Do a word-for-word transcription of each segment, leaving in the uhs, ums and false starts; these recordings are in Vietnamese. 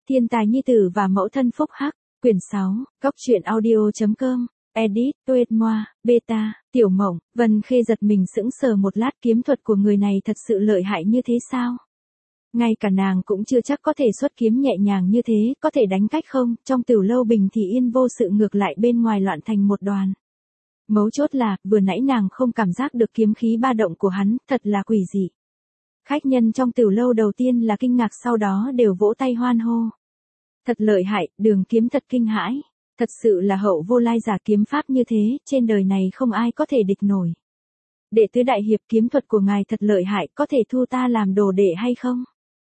Thiên tài nhi tử và mẫu thân phúc hắc, quyển sáu, góc truyện audio chấm com, edit, tuệt moa, beta, tiểu mộng, Vân Khê giật mình sững sờ một lát, kiếm thuật của người này thật sự lợi hại như thế sao? Ngay cả nàng cũng chưa chắc có thể xuất kiếm nhẹ nhàng như thế, có thể đánh cách không? Trong Tửu Lâu bình thì yên vô sự, ngược lại bên ngoài loạn thành một đoàn. Mấu chốt là, vừa nãy nàng không cảm giác được kiếm khí ba động của hắn, thật là quỷ dị. Khách nhân trong Tửu Lâu đầu tiên là kinh ngạc, sau đó đều vỗ tay hoan hô. Thật lợi hại, đường kiếm thật kinh hãi. Thật sự là hậu vô lai giả, kiếm pháp như thế, trên đời này không ai có thể địch nổi. Đệ tứ đại hiệp, kiếm thuật của ngài thật lợi hại, có thể thu ta làm đồ đệ hay không?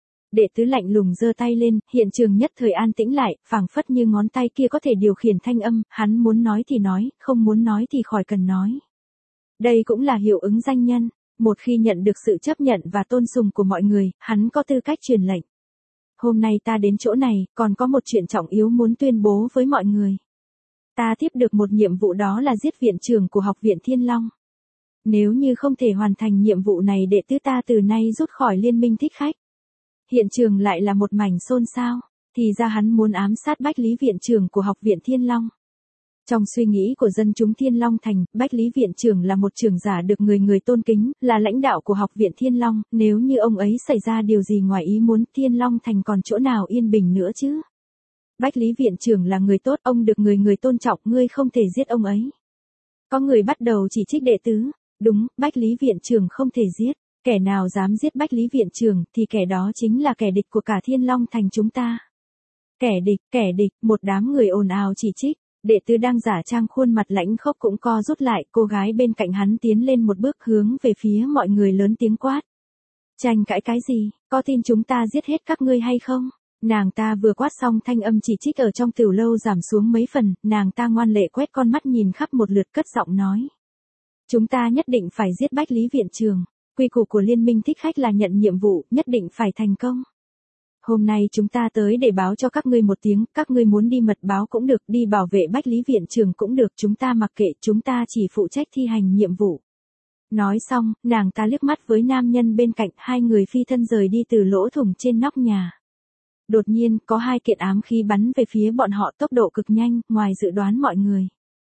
Đệ tứ lạnh lùng giơ tay lên, hiện trường nhất thời an tĩnh lại, phảng phất như ngón tay kia có thể điều khiển thanh âm, hắn muốn nói thì nói, không muốn nói thì khỏi cần nói. Đây cũng là hiệu ứng danh nhân, một khi nhận được sự chấp nhận và tôn sùng của mọi người, hắn có tư cách truyền lệnh. Hôm nay ta đến chỗ này, còn có một chuyện trọng yếu muốn tuyên bố với mọi người. Ta tiếp được một nhiệm vụ, đó là giết viện trưởng của Học viện Thiên Long. Nếu như không thể hoàn thành nhiệm vụ này, đệ tứ ta từ nay rút khỏi liên minh thích khách. Hiện trường lại là một mảnh xôn xao, thì ra hắn muốn ám sát Bách Lý viện trưởng của Học viện Thiên Long. Trong suy nghĩ của dân chúng Thiên Long Thành, Bách Lý viện trưởng là một trưởng giả được người người tôn kính, là lãnh đạo của Học viện Thiên Long, nếu như ông ấy xảy ra điều gì ngoài ý muốn, Thiên Long Thành còn chỗ nào yên bình nữa chứ? Bách Lý viện trưởng là người tốt, ông được người người tôn trọng, ngươi không thể giết ông ấy. Có người bắt đầu chỉ trích đệ tứ, đúng, Bách Lý viện trưởng không thể giết. Kẻ nào dám giết Bách Lý viện trưởng thì kẻ đó chính là kẻ địch của cả Thiên Long Thành chúng ta. Kẻ địch, kẻ địch, một đám người ồn ào chỉ trích. Đệ tứ đang giả trang khuôn mặt lãnh khốc cũng co rút lại, cô gái bên cạnh hắn tiến lên một bước hướng về phía mọi người lớn tiếng quát. Tranh cãi cái gì, có tin chúng ta giết hết các ngươi hay không? Nàng ta vừa quát xong, thanh âm chỉ trích ở trong Tửu Lâu giảm xuống mấy phần, nàng ta ngoan lệ quét con mắt nhìn khắp một lượt, cất giọng nói. Chúng ta nhất định phải giết Bách Lý viện trưởng. Quy củ của liên minh thích khách là nhận nhiệm vụ, nhất định phải thành công. Hôm nay chúng ta tới để báo cho các ngươi một tiếng, các ngươi muốn đi mật báo cũng được, đi bảo vệ Bách Lý viện trưởng cũng được, chúng ta mặc kệ, chúng ta chỉ phụ trách thi hành nhiệm vụ. Nói xong, nàng ta liếc mắt với nam nhân bên cạnh, hai người phi thân rời đi từ lỗ thủng trên nóc nhà. Đột nhiên, có hai kiện ám khí bắn về phía bọn họ, tốc độ cực nhanh, ngoài dự đoán mọi người.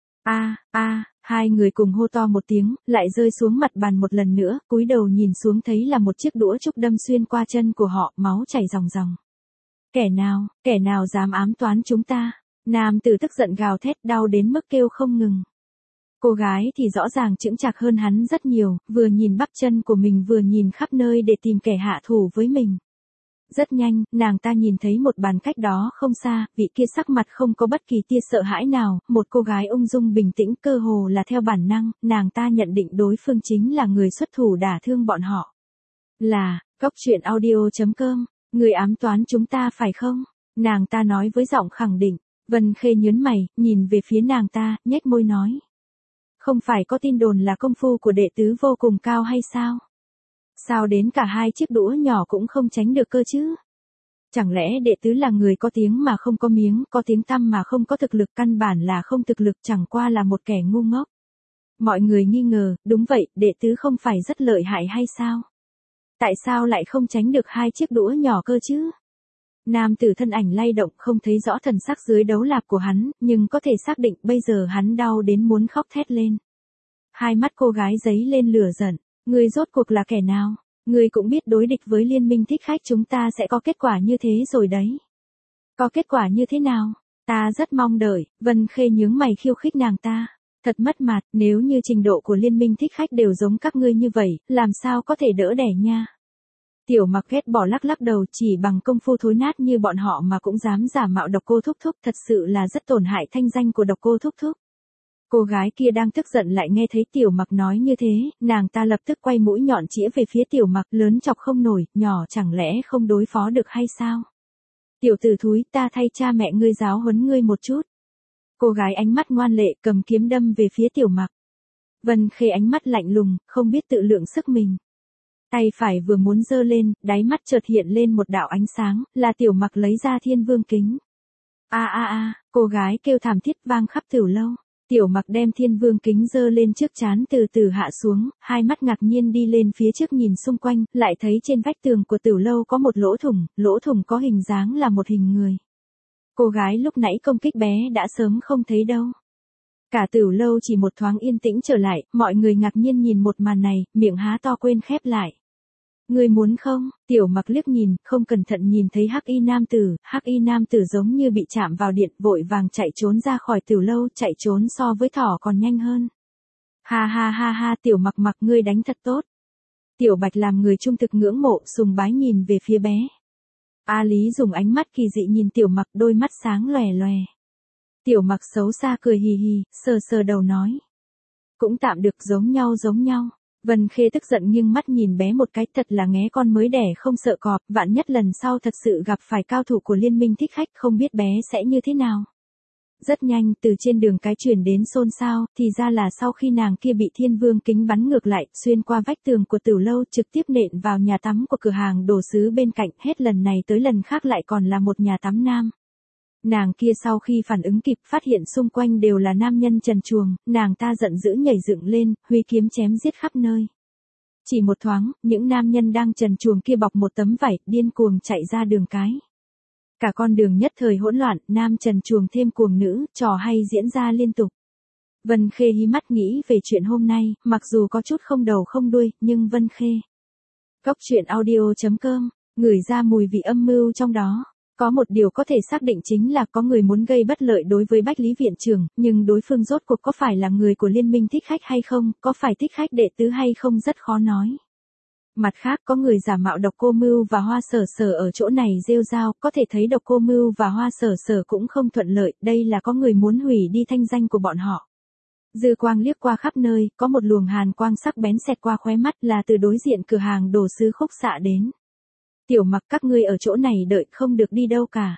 A, a, hai người cùng hô to một tiếng, lại rơi xuống mặt bàn một lần nữa, cúi đầu nhìn xuống thấy là một chiếc đũa trúc đâm xuyên qua chân của họ, máu chảy ròng ròng. Kẻ nào, kẻ nào dám ám toán chúng ta? Nam tử tức giận gào thét, đau đến mức kêu không ngừng. Cô gái thì rõ ràng chững chạc hơn hắn rất nhiều, vừa nhìn bắp chân của mình vừa nhìn khắp nơi để tìm kẻ hạ thủ với mình. Rất nhanh, nàng ta nhìn thấy một bàn cách đó không xa, vị kia sắc mặt không có bất kỳ tia sợ hãi nào, một cô gái ung dung bình tĩnh, cơ hồ là theo bản năng, nàng ta nhận định đối phương chính là người xuất thủ đả thương bọn họ. Là, góc truyện audio chấm com, người ám toán chúng ta phải không? Nàng ta nói với giọng khẳng định. Vân Khê nhớn mày, nhìn về phía nàng ta, nhếch môi nói. Không phải có tin đồn là công phu của đệ tứ vô cùng cao hay sao? Sao đến cả hai chiếc đũa nhỏ cũng không tránh được cơ chứ? Chẳng lẽ đệ tứ là người có tiếng mà không có miếng, có tiếng tăm mà không có thực lực, căn bản là không thực lực, chẳng qua là một kẻ ngu ngốc. Mọi người nghi ngờ, đúng vậy, đệ tứ không phải rất lợi hại hay sao? Tại sao lại không tránh được hai chiếc đũa nhỏ cơ chứ? Nam tử thân ảnh lay động, không thấy rõ thần sắc dưới đấu lạp của hắn, nhưng có thể xác định bây giờ hắn đau đến muốn khóc thét lên. Hai mắt cô gái giấy lên lửa giận. Ngươi rốt cuộc là kẻ nào? Ngươi cũng biết đối địch với liên minh thích khách chúng ta sẽ có kết quả như thế rồi đấy. Có kết quả như thế nào? Ta rất mong đợi. Vân Khê nhướng mày khiêu khích nàng ta. Thật mất mặt, nếu như trình độ của liên minh thích khách đều giống các ngươi như vậy, làm sao có thể đỡ đẻ nha? Tiểu Mặc ghét bỏ lắc lắc đầu, chỉ bằng công phu thối nát như bọn họ mà cũng dám giả mạo Độc Cô Thúc Thúc, thật sự là rất tổn hại thanh danh của Độc Cô Thúc Thúc. Cô gái kia đang tức giận lại nghe thấy Tiểu Mặc nói như thế, nàng ta lập tức quay mũi nhọn chĩa về phía Tiểu Mặc, lớn chọc không nổi, nhỏ chẳng lẽ không đối phó được hay sao? Tiểu tử thúi, ta thay cha mẹ ngươi giáo huấn ngươi một chút. Cô gái ánh mắt ngoan lệ cầm kiếm đâm về phía Tiểu Mặc. Vân Khê ánh mắt lạnh lùng, không biết tự lượng sức mình. Tay phải vừa muốn giơ lên, đáy mắt chợt hiện lên một đạo ánh sáng, là Tiểu Mặc lấy ra Thiên Vương kính. A a a, cô gái kêu thảm thiết vang khắp Tửu Lâu. Tiểu Mặc đem thiên vương kính giơ lên trước trán từ từ hạ xuống, hai mắt ngạc nhiên đi lên phía trước nhìn xung quanh, lại thấy trên vách tường của tiểu lâu có một lỗ thủng, lỗ thủng có hình dáng là một hình người. Cô gái lúc nãy công kích bé đã sớm không thấy đâu. Cả tiểu lâu chỉ một thoáng yên tĩnh trở lại, mọi người ngạc nhiên nhìn một màn này, miệng há to quên khép lại. Người muốn không? Tiểu Mặc liếc nhìn, không cẩn thận nhìn thấy hắc y nam tử, hắc y nam tử giống như bị chạm vào điện, vội vàng chạy trốn ra khỏi tiểu lâu, chạy trốn so với thỏ còn nhanh hơn. Ha ha ha ha, Tiểu Mặc Mặc ngươi đánh thật tốt. Tiểu Bạch làm người trung thực ngưỡng mộ, sùng bái nhìn về phía bé. A Lý dùng ánh mắt kỳ dị nhìn Tiểu Mặc, đôi mắt sáng lòe lòe. Tiểu Mặc xấu xa cười hì hì, sờ sờ đầu nói. Cũng tạm được, giống nhau giống nhau. Vân Khê tức giận nghiêng mắt nhìn bé một cái, thật là nghé con mới đẻ không sợ cọp, vạn nhất lần sau thật sự gặp phải cao thủ của liên minh thích khách, không biết bé sẽ như thế nào. Rất nhanh, từ trên đường cái truyền đến xôn xao, thì ra là sau khi nàng kia bị thiên vương kính bắn ngược lại, xuyên qua vách tường của tiểu lâu, trực tiếp nện vào nhà tắm của cửa hàng đồ sứ bên cạnh, hết lần này tới lần khác lại còn là một nhà tắm nam. Nàng kia sau khi phản ứng kịp, phát hiện xung quanh đều là nam nhân trần truồng, nàng ta giận dữ nhảy dựng lên, huy kiếm chém giết khắp nơi. Chỉ một thoáng, những nam nhân đang trần truồng kia bọc một tấm vải, điên cuồng chạy ra đường cái. Cả con đường nhất thời hỗn loạn, nam trần truồng thêm cuồng nữ, trò hay diễn ra liên tục. Vân Khê hí mắt nghĩ về chuyện hôm nay, mặc dù có chút không đầu không đuôi, nhưng Vân Khê. Cốc truyện audio chấm com, ngửi ra mùi vị âm mưu trong đó. Có một điều có thể xác định chính là có người muốn gây bất lợi đối với Bách Lý Viện Trưởng, nhưng đối phương rốt cuộc có phải là người của liên minh thích khách hay không, có phải thích khách đệ tứ hay không rất khó nói. Mặt khác có người giả mạo Độc Cô Mưu và Hoa Sở Sở ở chỗ này rêu rao, có thể thấy Độc Cô Mưu và Hoa Sở Sở cũng không thuận lợi, đây là có người muốn hủy đi thanh danh của bọn họ. Dư quang liếc qua khắp nơi, có một luồng hàn quang sắc bén xẹt qua khóe mắt là từ đối diện cửa hàng đồ sứ Khúc Xạ đến. Tiểu Mặc các ngươi ở chỗ này đợi không được đi đâu cả.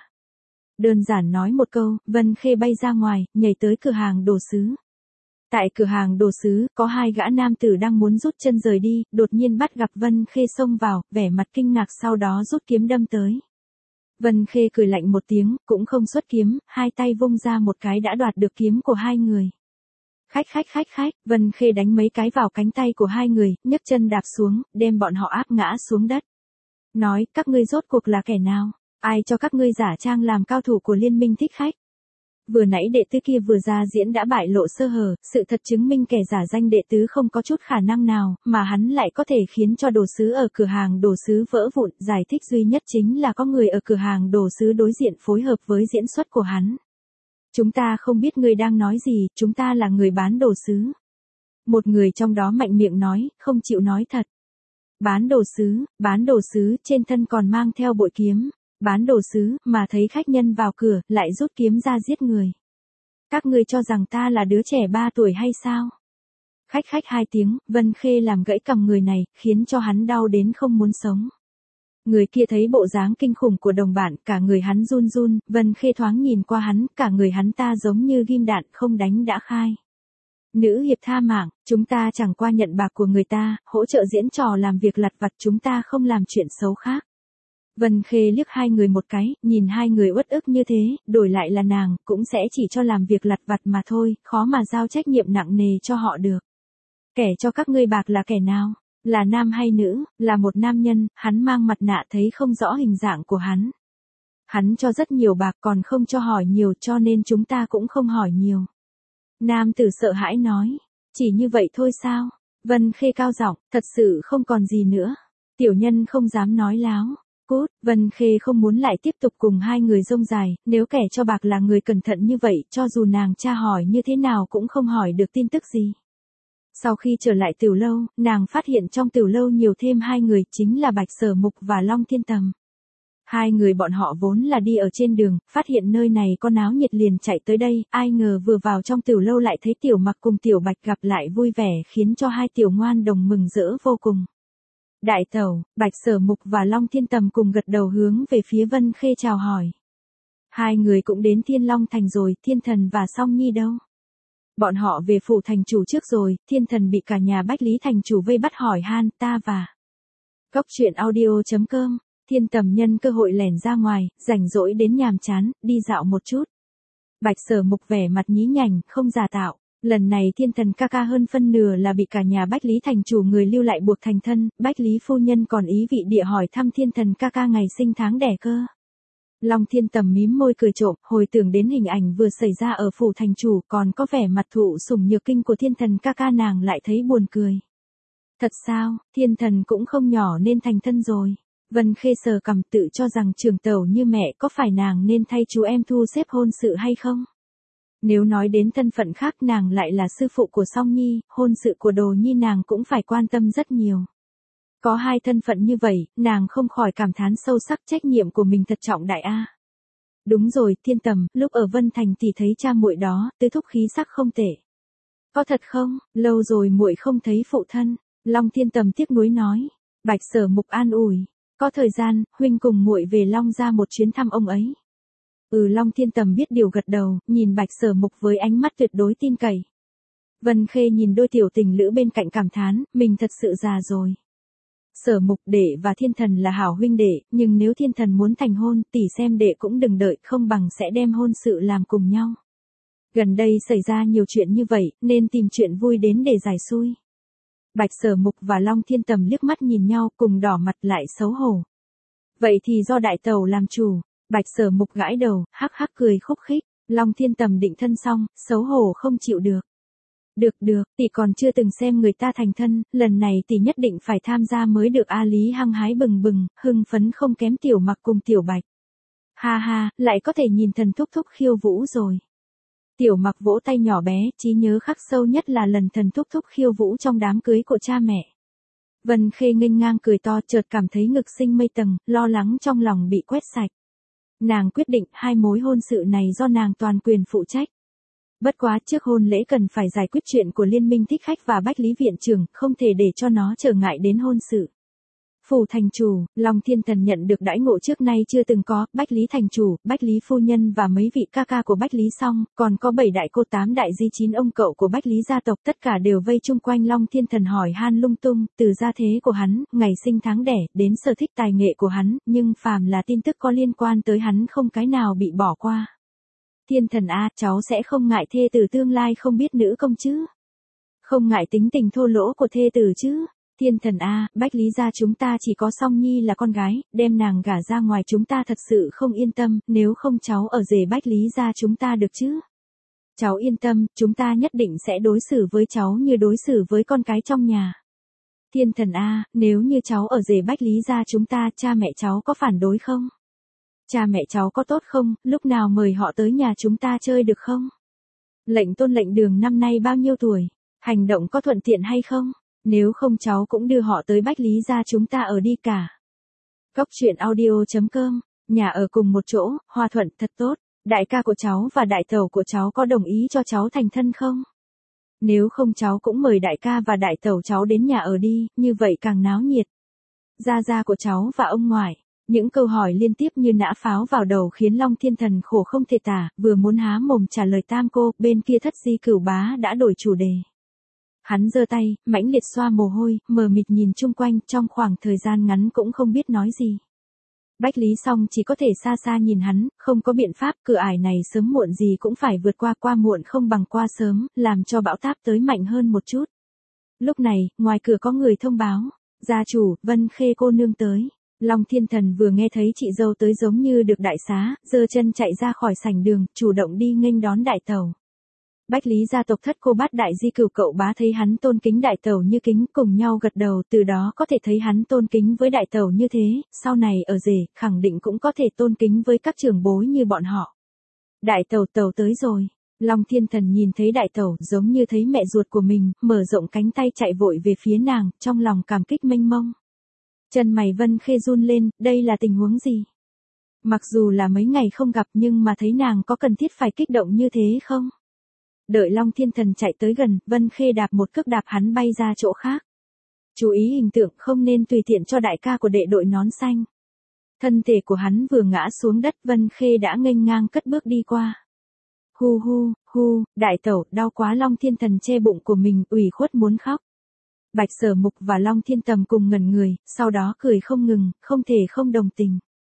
Đơn giản nói một câu, Vân Khê bay ra ngoài, nhảy tới cửa hàng đồ sứ. Tại cửa hàng đồ sứ, có hai gã nam tử đang muốn rút chân rời đi, đột nhiên bắt gặp Vân Khê xông vào, vẻ mặt kinh ngạc sau đó rút kiếm đâm tới. Vân Khê cười lạnh một tiếng, cũng không xuất kiếm, hai tay vung ra một cái đã đoạt được kiếm của hai người. Khách khách khách khách, Vân Khê đánh mấy cái vào cánh tay của hai người, nhấc chân đạp xuống, đem bọn họ áp ngã xuống đất. Nói, các ngươi rốt cuộc là kẻ nào? Ai cho các ngươi giả trang làm cao thủ của liên minh thích khách? Vừa nãy đệ tứ kia vừa ra diễn đã bại lộ sơ hở, sự thật chứng minh kẻ giả danh đệ tứ không có chút khả năng nào, mà hắn lại có thể khiến cho đồ sứ ở cửa hàng đồ sứ vỡ vụn. Giải thích duy nhất chính là có người ở cửa hàng đồ sứ đối diện phối hợp với diễn xuất của hắn. Chúng ta không biết ngươi đang nói gì, chúng ta là người bán đồ sứ. Một người trong đó mạnh miệng nói, không chịu nói thật. Bán đồ sứ, bán đồ sứ, trên thân còn mang theo bội kiếm. Bán đồ sứ, mà thấy khách nhân vào cửa, lại rút kiếm ra giết người. Các ngươi cho rằng ta là đứa trẻ ba tuổi hay sao? Khách khách hai tiếng, Vân Khê làm gãy cằm người này, khiến cho hắn đau đến không muốn sống. Người kia thấy bộ dáng kinh khủng của đồng bạn, cả người hắn run run, Vân Khê thoáng nhìn qua hắn, cả người hắn ta giống như ghim đạn, không đánh đã khai. Nữ hiệp tha mạng, chúng ta chẳng qua nhận bạc của người ta, hỗ trợ diễn trò làm việc lặt vặt, chúng ta không làm chuyện xấu khác. Vân Khê liếc hai người một cái, nhìn hai người uất ức như thế, đổi lại là nàng, cũng sẽ chỉ cho làm việc lặt vặt mà thôi, khó mà giao trách nhiệm nặng nề cho họ được. Kẻ cho các ngươi bạc là kẻ nào? Là nam hay nữ? Là một nam nhân, hắn mang mặt nạ thấy không rõ hình dạng của hắn. Hắn cho rất nhiều bạc còn không cho hỏi nhiều, cho nên chúng ta cũng không hỏi nhiều. Nam tử sợ hãi nói, chỉ như vậy thôi sao? Vân Khê cao giọng, thật sự không còn gì nữa. Tiểu nhân không dám nói láo. Cút, Vân Khê không muốn lại tiếp tục cùng hai người rông dài, nếu kẻ cho bạc là người cẩn thận như vậy, cho dù nàng tra hỏi như thế nào cũng không hỏi được tin tức gì. Sau khi trở lại tiểu lâu, nàng phát hiện trong tiểu lâu nhiều thêm hai người, chính là Bạch Sở Mục và Long Thiên Tầm. Hai người bọn họ vốn là đi ở trên đường, phát hiện nơi này có náo nhiệt liền chạy tới đây, ai ngờ vừa vào trong tiểu lâu lại thấy Tiểu Mặc cùng Tiểu Bạch gặp lại vui vẻ, khiến cho hai tiểu ngoan đồng mừng rỡ vô cùng. Đại tẩu, Bạch Sở Mục và Long Thiên Tầm cùng gật đầu hướng về phía Vân Khê chào hỏi. Hai người cũng đến Thiên Long Thành rồi, Thiên Thần và Song Nhi đâu? Bọn họ về phủ thành chủ trước rồi, Thiên Thần bị cả nhà Bách Lý thành chủ vây bắt hỏi han, ta và Cốc truyện audio chấm com, Thiên Tầm nhân cơ hội lẻn ra ngoài, rảnh rỗi đến nhàm chán, đi dạo một chút. Bạch Sở Mục vẻ mặt nhí nhảnh, không giả tạo. Lần này thiên thần ca ca hơn phân nửa là bị cả nhà Bách Lý thành chủ người lưu lại buộc thành thân, Bách Lý phu nhân còn ý vị địa hỏi thăm thiên thần ca ca ngày sinh tháng đẻ cơ. Long Thiên Tầm mím môi cười trộm, hồi tưởng đến hình ảnh vừa xảy ra ở phủ thành chủ, còn có vẻ mặt thụ sủng nhược kinh của thiên thần ca ca, nàng lại thấy buồn cười. Thật sao, thiên thần cũng không nhỏ nên thành thân rồi. Vân Khê sờ cằm tự cho rằng trưởng tẩu như mẹ, có phải nàng nên thay chú em thu xếp hôn sự hay không? Nếu nói đến thân phận khác, nàng lại là sư phụ của Song Nhi, hôn sự của Đồ Nhi nàng cũng phải quan tâm rất nhiều. Có hai thân phận như vậy, nàng không khỏi cảm thán sâu sắc, trách nhiệm của mình thật trọng đại a. Đúng rồi, Thiên Tầm, lúc ở Vân Thành thì thấy cha muội đó, tứ thúc khí sắc không tệ. Có thật không? Lâu rồi muội không thấy phụ thân. Long Thiên Tầm tiếc nuối nói. Bạch Sở Mục an ủi. Có thời gian, huynh cùng muội về Long gia một chuyến thăm ông ấy. Ừ, Long Thiên Tầm biết điều gật đầu, nhìn Bạch Sở Mục với ánh mắt tuyệt đối tin cậy. Vân Khê nhìn đôi tiểu tình lữ bên cạnh cảm thán, mình thật sự già rồi. Sở Mục đệ và thiên thần là hảo huynh đệ, nhưng nếu thiên thần muốn thành hôn, tỷ xem đệ cũng đừng đợi, không bằng sẽ đem hôn sự làm cùng nhau. Gần đây xảy ra nhiều chuyện như vậy, nên tìm chuyện vui đến để giải xui. Bạch Sở Mục và Long Thiên Tầm liếc mắt nhìn nhau, cùng đỏ mặt lại xấu hổ. Vậy thì do đại tẩu làm chủ. Bạch Sở Mục gãi đầu, hắc hắc cười khúc khích. Long Thiên Tầm định thân xong, xấu hổ không chịu được. Được được, tỷ còn chưa từng xem người ta thành thân, lần này tỷ nhất định phải tham gia mới được. A Lý hăng hái bừng bừng, hưng phấn không kém Tiểu Mặc cùng Tiểu Bạch. Ha ha, lại có thể nhìn thần thúc thúc khiêu vũ rồi. Tiểu Mặc vỗ tay nhỏ bé, trí nhớ khắc sâu nhất là lần thần thúc thúc khiêu vũ trong đám cưới của cha mẹ. Vân Khê nghênh ngang cười to, chợt cảm thấy ngực sinh mây tầng, lo lắng trong lòng bị quét sạch. Nàng quyết định hai mối hôn sự này do nàng toàn quyền phụ trách. Bất quá trước hôn lễ cần phải giải quyết chuyện của Liên minh Thích Khách và Bách Lý viện trưởng, không thể để cho nó trở ngại đến hôn sự. Phủ thành chủ, Long Thiên Thần nhận được đãi ngộ trước nay chưa từng có, Bách Lý thành chủ, Bách Lý phu nhân và mấy vị ca ca của Bách Lý Song, còn có bảy đại cô tám đại di chín ông cậu của Bách Lý gia tộc, tất cả đều vây chung quanh Long Thiên Thần hỏi han lung tung, từ gia thế của hắn, ngày sinh tháng đẻ, đến sở thích tài nghệ của hắn, nhưng phàm là tin tức có liên quan tới hắn không cái nào bị bỏ qua. Thiên Thần a, cháu sẽ không ngại thê tử tương lai không biết nữ công chứ? Không ngại tính tình thô lỗ của thê tử chứ? Thiên Thần a, Bách Lý gia chúng ta chỉ có Song Nhi là con gái, đem nàng gả ra ngoài chúng ta thật sự không yên tâm, nếu không cháu ở rể Bách Lý gia chúng ta được chứ? Cháu yên tâm, chúng ta nhất định sẽ đối xử với cháu như đối xử với con cái trong nhà. Thiên Thần a, nếu như cháu ở rể Bách Lý gia chúng ta, cha mẹ cháu có phản đối không? Cha mẹ cháu có tốt không, lúc nào mời họ tới nhà chúng ta chơi được không? Lệnh Tôn lệnh Đường năm nay bao nhiêu tuổi? Hành động có thuận tiện hay không? Nếu không cháu cũng đưa họ tới Bách Lý gia chúng ta ở đi cả. Cốc truyện audio chấm com, nhà ở cùng một chỗ, hòa thuận thật tốt. Đại ca của cháu và đại tẩu của cháu có đồng ý cho cháu thành thân không? Nếu không cháu cũng mời đại ca và đại tẩu cháu đến nhà ở đi, như vậy càng náo nhiệt. Gia gia của cháu và ông ngoại. Những câu hỏi liên tiếp như nã pháo vào đầu khiến Long Thiên Thần khổ không thể tả, vừa muốn há mồm trả lời tam cô, bên kia Thất Di Cửu Bá đã đổi chủ đề. Hắn giơ tay, mãnh liệt xoa mồ hôi, mờ mịt nhìn chung quanh, trong khoảng thời gian ngắn cũng không biết nói gì. Bách Lý Song chỉ có thể xa xa nhìn hắn, không có biện pháp, cửa ải này sớm muộn gì cũng phải vượt qua, qua muộn không bằng qua sớm, làm cho bão táp tới mạnh hơn một chút. Lúc này, ngoài cửa có người thông báo, gia chủ, Vân Khê cô nương tới. Long Thiên Thần vừa nghe thấy chị dâu tới giống như được đại xá, giơ chân chạy ra khỏi sảnh đường, chủ động đi nghênh đón đại tẩu. Bách Lý gia tộc thất cô bát đại di cửu cậu bá thấy hắn tôn kính đại tẩu như kính, cùng nhau gật đầu, từ đó có thể thấy hắn tôn kính với đại tẩu như thế, sau này ở rể, khẳng định cũng có thể tôn kính với các trưởng bối như bọn họ. Đại tẩu tẩu tới rồi. Long Thiên Thần nhìn thấy đại tẩu giống như thấy mẹ ruột của mình, mở rộng cánh tay chạy vội về phía nàng, trong lòng cảm kích mênh mông. Chân mày Vân Khê run lên, đây là tình huống gì? Mặc dù là mấy ngày không gặp nhưng mà thấy nàng có cần thiết phải kích động như thế không? Đợi Long Thiên Thần chạy tới gần, Vân Khê đạp một cước đạp hắn bay ra chỗ khác. Chú ý hình tượng, không nên tùy tiện cho đại ca của đệ đội nón xanh. Thân thể của hắn vừa ngã xuống đất, Vân Khê đã nghênh ngang cất bước đi qua. Hu hu, hu, đại tẩu, đau quá. Long Thiên Thần che bụng của mình, ủy khuất muốn khóc. Bạch Sở Mục và Long Thiên Tầm cùng ngẩn người, sau đó cười không ngừng, không thể không đồng tình.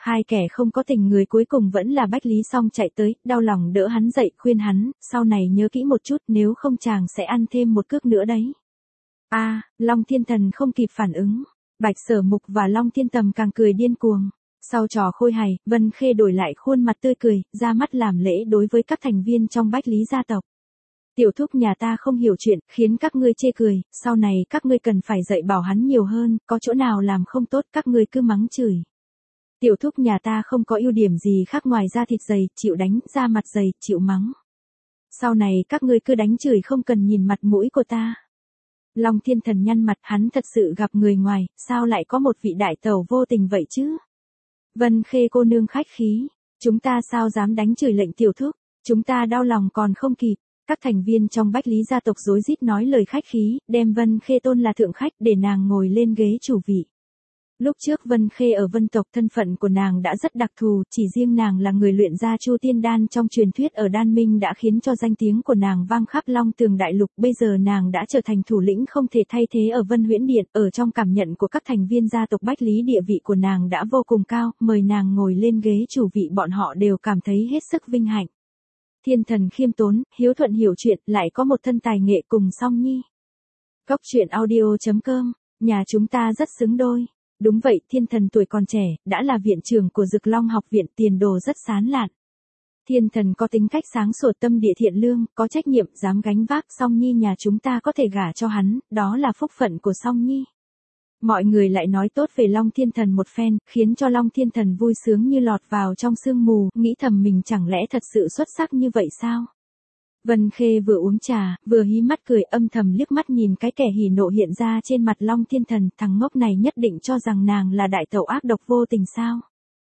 Hai kẻ không có tình người cuối cùng vẫn là Bách Lý Song chạy tới, đau lòng đỡ hắn dậy khuyên hắn, sau này nhớ kỹ một chút nếu không chàng sẽ ăn thêm một cước nữa đấy. A, à, Long Thiên Thần không kịp phản ứng. Bạch Sở Mục và Long Thiên Tầm càng cười điên cuồng. Sau trò khôi hài, Vân Khê đổi lại khuôn mặt tươi cười, ra mắt làm lễ đối với các thành viên trong Bách Lý gia tộc. Tiểu thúc nhà ta không hiểu chuyện, khiến các ngươi chê cười, sau này các ngươi cần phải dạy bảo hắn nhiều hơn, có chỗ nào làm không tốt các ngươi cứ mắng chửi. Tiểu thúc nhà ta không có ưu điểm gì khác ngoài da thịt dày, chịu đánh, da mặt dày, chịu mắng. Sau này các ngươi cứ đánh chửi không cần nhìn mặt mũi của ta. Long Thiên Thần nhăn mặt, hắn thật sự gặp người ngoài, sao lại có một vị đại tẩu vô tình vậy chứ? Vân Khê cô nương khách khí, chúng ta sao dám đánh chửi lệnh tiểu thúc, chúng ta đau lòng còn không kịp. Các thành viên trong Bách Lý gia tộc rối rít nói lời khách khí, đem Vân Khê tôn là thượng khách để nàng ngồi lên ghế chủ vị. Lúc trước Vân Khê ở Vân tộc thân phận của nàng đã rất đặc thù, chỉ riêng nàng là người luyện ra Chu Tiên Đan trong truyền thuyết ở Đan Minh đã khiến cho danh tiếng của nàng vang khắp Long Tường Đại Lục, bây giờ nàng đã trở thành thủ lĩnh không thể thay thế ở Vân Huyễn Điện, ở trong cảm nhận của các thành viên gia tộc Bách Lý địa vị của nàng đã vô cùng cao, mời nàng ngồi lên ghế chủ vị bọn họ đều cảm thấy hết sức vinh hạnh. Thiên Thần khiêm tốn, hiếu thuận hiểu chuyện, lại có một thân tài nghệ cùng Song Nhi. Cốc truyện audio chấm com, nhà chúng ta rất xứng đôi. Đúng vậy, Thiên Thần tuổi còn trẻ, đã là viện trưởng của Dực Long học viện, tiền đồ rất sáng lạn. Thiên Thần có tính cách sáng sủa, tâm địa thiện lương, có trách nhiệm, dám gánh vác, Song Nhi nhà chúng ta có thể gả cho hắn, đó là phúc phận của Song Nhi. Mọi người lại nói tốt về Long Thiên Thần một phen, khiến cho Long Thiên Thần vui sướng như lọt vào trong sương mù, nghĩ thầm mình chẳng lẽ thật sự xuất sắc như vậy sao? Vân Khê vừa uống trà, vừa hí mắt cười, âm thầm liếc mắt nhìn cái kẻ hỉ nộ hiện ra trên mặt Long Thiên Thần, thằng ngốc này nhất định cho rằng nàng là đại tẩu ác độc vô tình sao?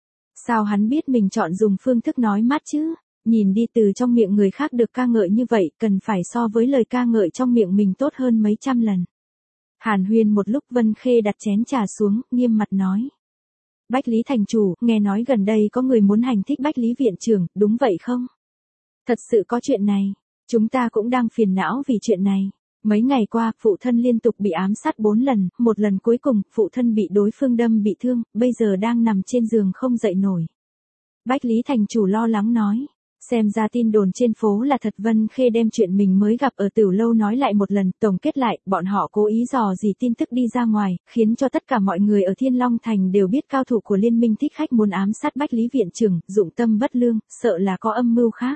Sao hắn biết mình chọn dùng phương thức nói mát chứ? Nhìn đi, từ trong miệng người khác được ca ngợi như vậy, cần phải so với lời ca ngợi trong miệng mình tốt hơn mấy trăm lần. Hàn huyên một lúc, Vân Khê đặt chén trà xuống, nghiêm mặt nói. Bách Lý thành chủ, nghe nói gần đây có người muốn hành thích Bách Lý viện trưởng, đúng vậy không? Thật sự có chuyện này, chúng ta cũng đang phiền não vì chuyện này. Mấy ngày qua, phụ thân liên tục bị ám sát bốn lần, một lần cuối cùng, phụ thân bị đối phương đâm bị thương, bây giờ đang nằm trên giường không dậy nổi. Bách Lý thành chủ lo lắng nói. Xem ra tin đồn trên phố là thật. Vân Khê đem chuyện mình mới gặp ở Tửu Lâu nói lại một lần, tổng kết lại, bọn họ cố ý dò dỉ tin tức đi ra ngoài, khiến cho tất cả mọi người ở Thiên Long Thành đều biết cao thủ của Liên Minh Thích Khách muốn ám sát Bách Lý viện trưởng, dụng tâm bất lương, sợ là có âm mưu khác.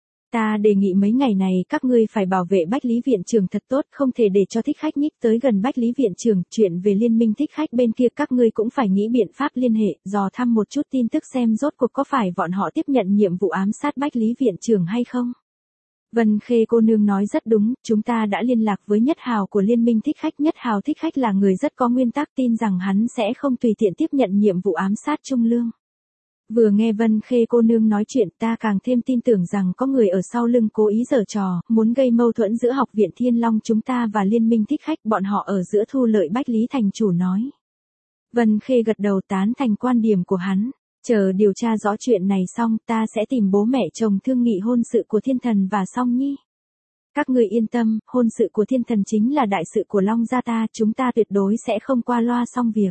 Ta đề nghị mấy ngày này các ngươi phải bảo vệ Bách Lý viện trưởng thật tốt, không thể để cho Thích Khách nhích tới gần Bách Lý viện trưởng, chuyện về Liên Minh Thích Khách bên kia các ngươi cũng phải nghĩ biện pháp liên hệ, dò thăm một chút tin tức xem rốt cuộc có phải bọn họ tiếp nhận nhiệm vụ ám sát Bách Lý viện trưởng hay không. Vân Khê cô nương nói rất đúng, chúng ta đã liên lạc với Nhất Hào của Liên Minh Thích Khách, Nhất Hào Thích Khách là người rất có nguyên tắc, tin rằng hắn sẽ không tùy tiện tiếp nhận nhiệm vụ ám sát Trung Lương. Vừa nghe Vân Khê cô nương nói chuyện, ta càng thêm tin tưởng rằng có người ở sau lưng cố ý giở trò, muốn gây mâu thuẫn giữa học viện Thiên Long chúng ta và Liên Minh Thích Khách, bọn họ ở giữa thu lợi. Bách Lý thành chủ nói. Vân Khê gật đầu tán thành quan điểm của hắn. Chờ điều tra rõ chuyện này xong, ta sẽ tìm bố mẹ chồng thương nghị hôn sự của Thiên Thần và Song Nhi. Các ngươi yên tâm, hôn sự của Thiên Thần chính là đại sự của Long gia ta, chúng ta tuyệt đối sẽ không qua loa xong việc.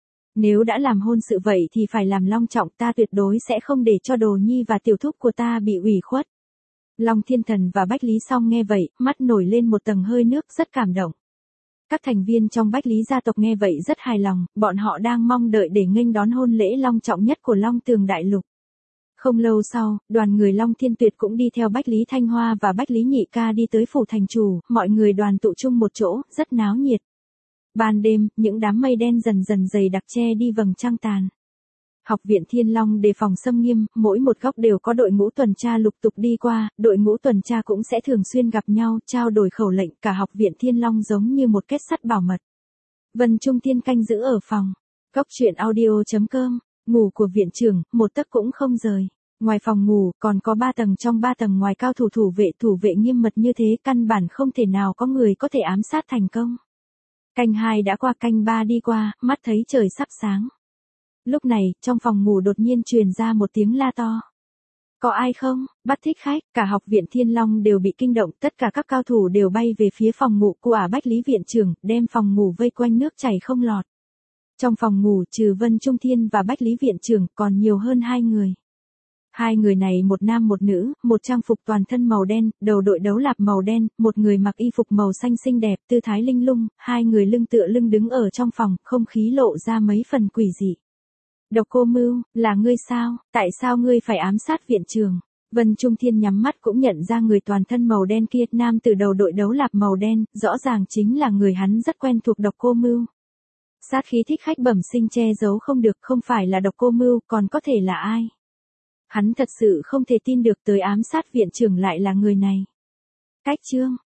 Nếu đã làm hôn sự vậy thì phải làm long trọng, ta tuyệt đối sẽ không để cho Đồ Nhi và tiểu thúc của ta bị ủy khuất. Long Thiên Thần và Bách Lý Song nghe vậy, mắt nổi lên một tầng hơi nước, rất cảm động. Các thành viên trong Bách Lý gia tộc nghe vậy rất hài lòng, bọn họ đang mong đợi để nghênh đón hôn lễ long trọng nhất của Long Tường Đại Lục. Không lâu sau, đoàn người Long Thiên Tuyệt cũng đi theo Bách Lý Thanh Hoa và Bách Lý Nhị Ca đi tới phủ thành chủ, mọi người đoàn tụ chung một chỗ, rất náo nhiệt. Ban đêm, những đám mây đen dần dần dày đặc che đi vầng trăng tàn. Học viện Thiên Long đề phòng xâm nghiêm, mỗi một góc đều có đội ngũ tuần tra lục tục đi qua, đội ngũ tuần tra cũng sẽ thường xuyên gặp nhau, trao đổi khẩu lệnh, cả học viện Thiên Long giống như một kết sắt bảo mật. Vân Trung Thiên canh giữ ở phòng. Cốc truyện audio chấm com, ngủ của viện trưởng, một tấc cũng không rời. Ngoài phòng ngủ, còn có ba tầng, trong ba tầng ngoài cao thủ thủ vệ, thủ vệ nghiêm mật như thế, căn bản không thể nào có người có thể ám sát thành công. Canh hai đã qua, canh ba đi qua, mắt thấy trời sắp sáng. Lúc này, trong phòng ngủ đột nhiên truyền ra một tiếng la to. Có ai không? Bắt Thích Khách, cả học viện Thiên Long đều bị kinh động, tất cả các cao thủ đều bay về phía phòng ngủ của ả Bách Lý viện trưởng, đem phòng ngủ vây quanh nước chảy không lọt. Trong phòng ngủ trừ Vân Trung Thiên và Bách Lý viện trưởng còn nhiều hơn hai người. Hai người này một nam một nữ, một trang phục toàn thân màu đen, đầu đội đấu lạp màu đen, một người mặc y phục màu xanh xinh đẹp, tư thái linh lung, hai người lưng tựa lưng đứng ở trong phòng, không khí lộ ra mấy phần quỷ dị. Độc Cô Mưu, là ngươi sao, tại sao ngươi phải ám sát viện trưởng? Vân Trung Thiên nhắm mắt cũng nhận ra người toàn thân màu đen kia, nam từ đầu đội đấu lạp màu đen, rõ ràng chính là người hắn rất quen thuộc Độc Cô Mưu. Sát khí thích khách bẩm sinh che giấu không được, không phải là Độc Cô Mưu, còn có thể là ai? Hắn thật sự không thể tin được tới ám sát viện trưởng lại là người này. Cách chương